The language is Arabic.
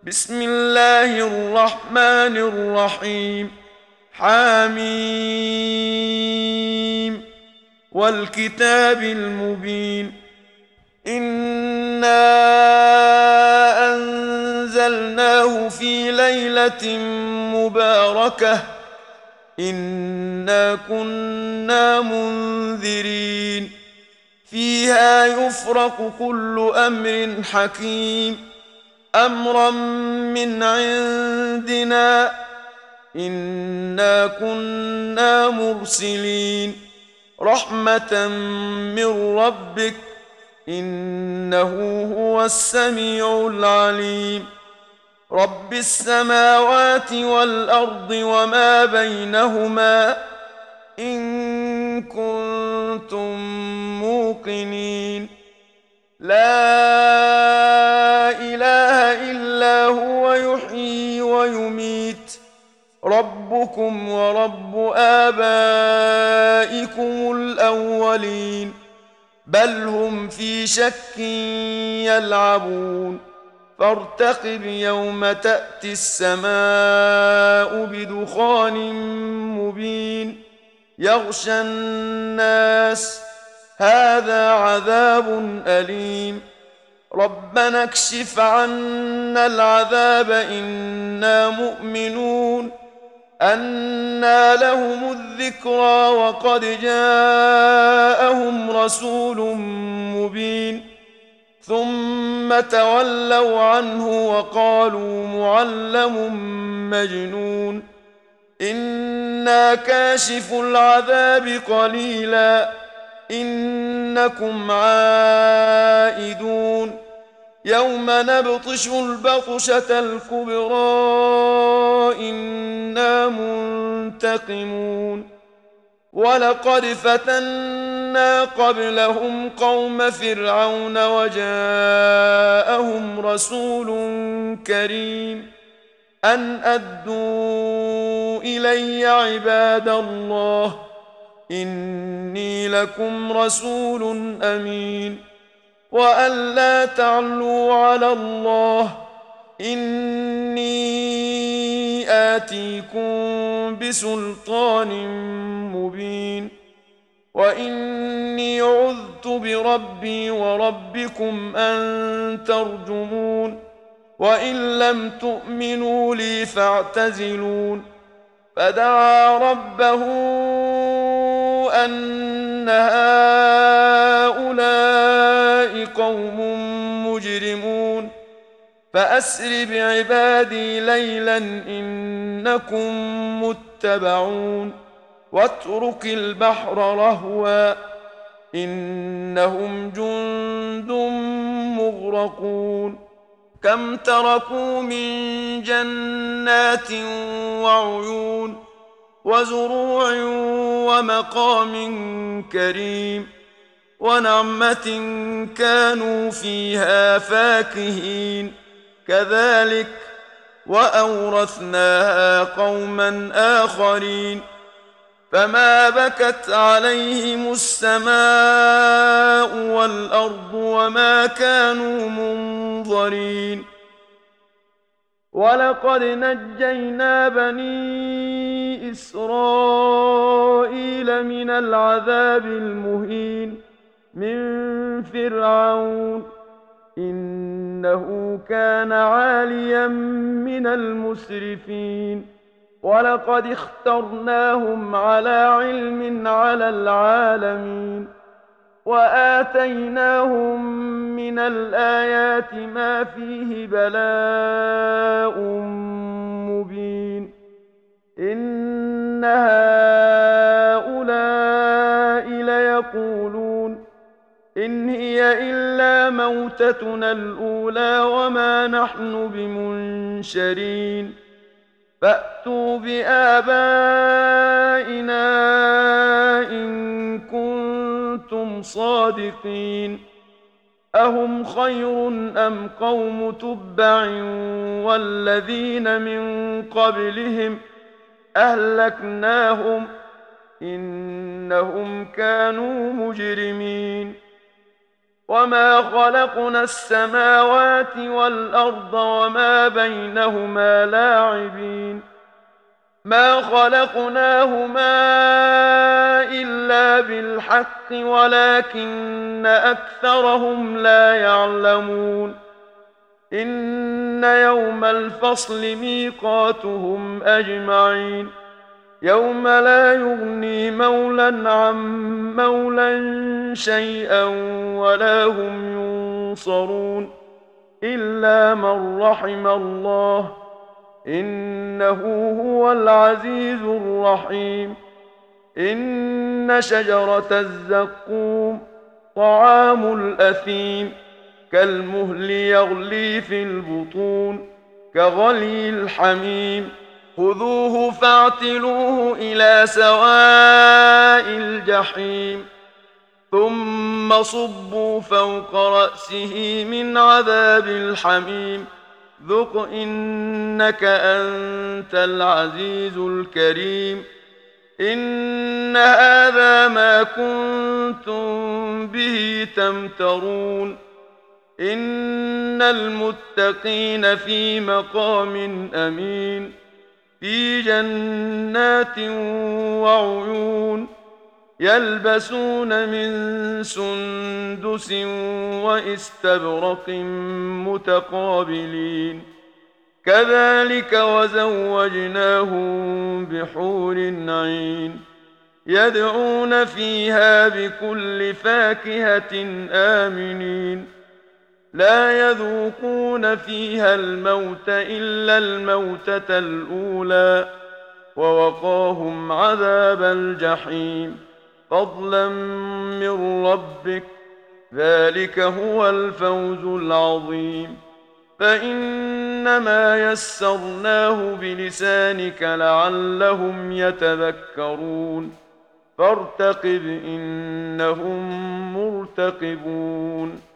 بسم الله الرحمن الرحيم. حميم والكتاب المبين. إنا أنزلناه في ليلة مباركة إنا كنا منذرين فيها يفرق كل أمر حكيم أمرا من عندنا إنا كنا مرسلين رحمة من ربك إنه هو السميع العليم رب السماوات والأرض وما بينهما إن كنتم موقنين لا إله إلا هو يحيي ويميت ربكم ورب آبائكم الأولين بل هم في شك يلعبون فارتقب يوم تأتي السماء بدخان مبين يغشى الناس هذا عذاب أليم ربنا اكشف عنا العذاب إنا مؤمنون أنى لهم الذكرى وقد جاءهم رسول مبين ثم تولوا عنه وقالوا معلم مجنون إنا كاشف العذاب قليلا إنكم عائدون يوم نبطش البطشة الكبرى إنا منتقمون ولقد فتنا قبلهم قوم فرعون وجاءهم رسول كريم أن أدوا إلي عباد الله إني لكم رسول أمين وأن لا تعلوا على الله إني آتيكم بسلطان مبين وإني عذت بربي وربكم أن ترجمون وإن لم تؤمنوا لي فاعتزلون فدعا ربه أن هؤلاء قوم مجرمون فأسر بعبادي ليلا إنكم متبعون واترك البحر رهوا إنهم جند مغرقون كم تركوا من جنات وعيون وزروع ومقام كريم ونعمة كانوا فيها فاكهين كذلك وأورثناها قوما آخرين فما بكت عليهم السماء والأرض وما كانوا منظرين ولقد نجينا بني إسرائيل من العذاب المهين من فرعون إنه كان عاليا من المسرفين ولقد اخترناهم على علم على العالمين وآتيناهم من الآيات ما فيه بلاء مبين إن هؤلاء ليقولون إن هي إلا موتتنا الأولى وما نحن بمنشرين فأتوا بآبائنا إن كنتم صادقين أهم خير أم قوم تبع والذين من قبلهم أهلكناهم إنهم كانوا مجرمين وما خلقنا السماوات والأرض وما بينهما لاعبين ما خلقناهما إلا بالحق ولكن أكثرهم لا يعلمون إن يوم الفصل ميقاتهم أجمعين يوم لا يغني مولى عن مولى شيئا ولا هم ينصرون إلا من رحم الله إنه هو العزيز الرحيم إن شجرة الزقوم طعام الأثيم كالمهل يغلي في البطون كغلي الحميم خذوه فاعتلوه إلى سواء الجحيم ثم صبوا فوق رأسه من عذاب الحميم ذق إنك أنت العزيز الكريم إن هذا ما كنتم به تمترون إن المتقين في مقام أمين في جنات وعيون يلبسون من سندس واستبرق متقابلين كذلك وزوجناهم بحور عين يدعون فيها بكل فاكهة آمنين لا يذوقون فيها الموت إلا الموتة الأولى ووقاهم عذاب الجحيم فضلا من ربك ذلك هو الفوز العظيم فإنما يسرناه بلسانك لعلهم يتذكرون فارتقب إنهم مرتقبون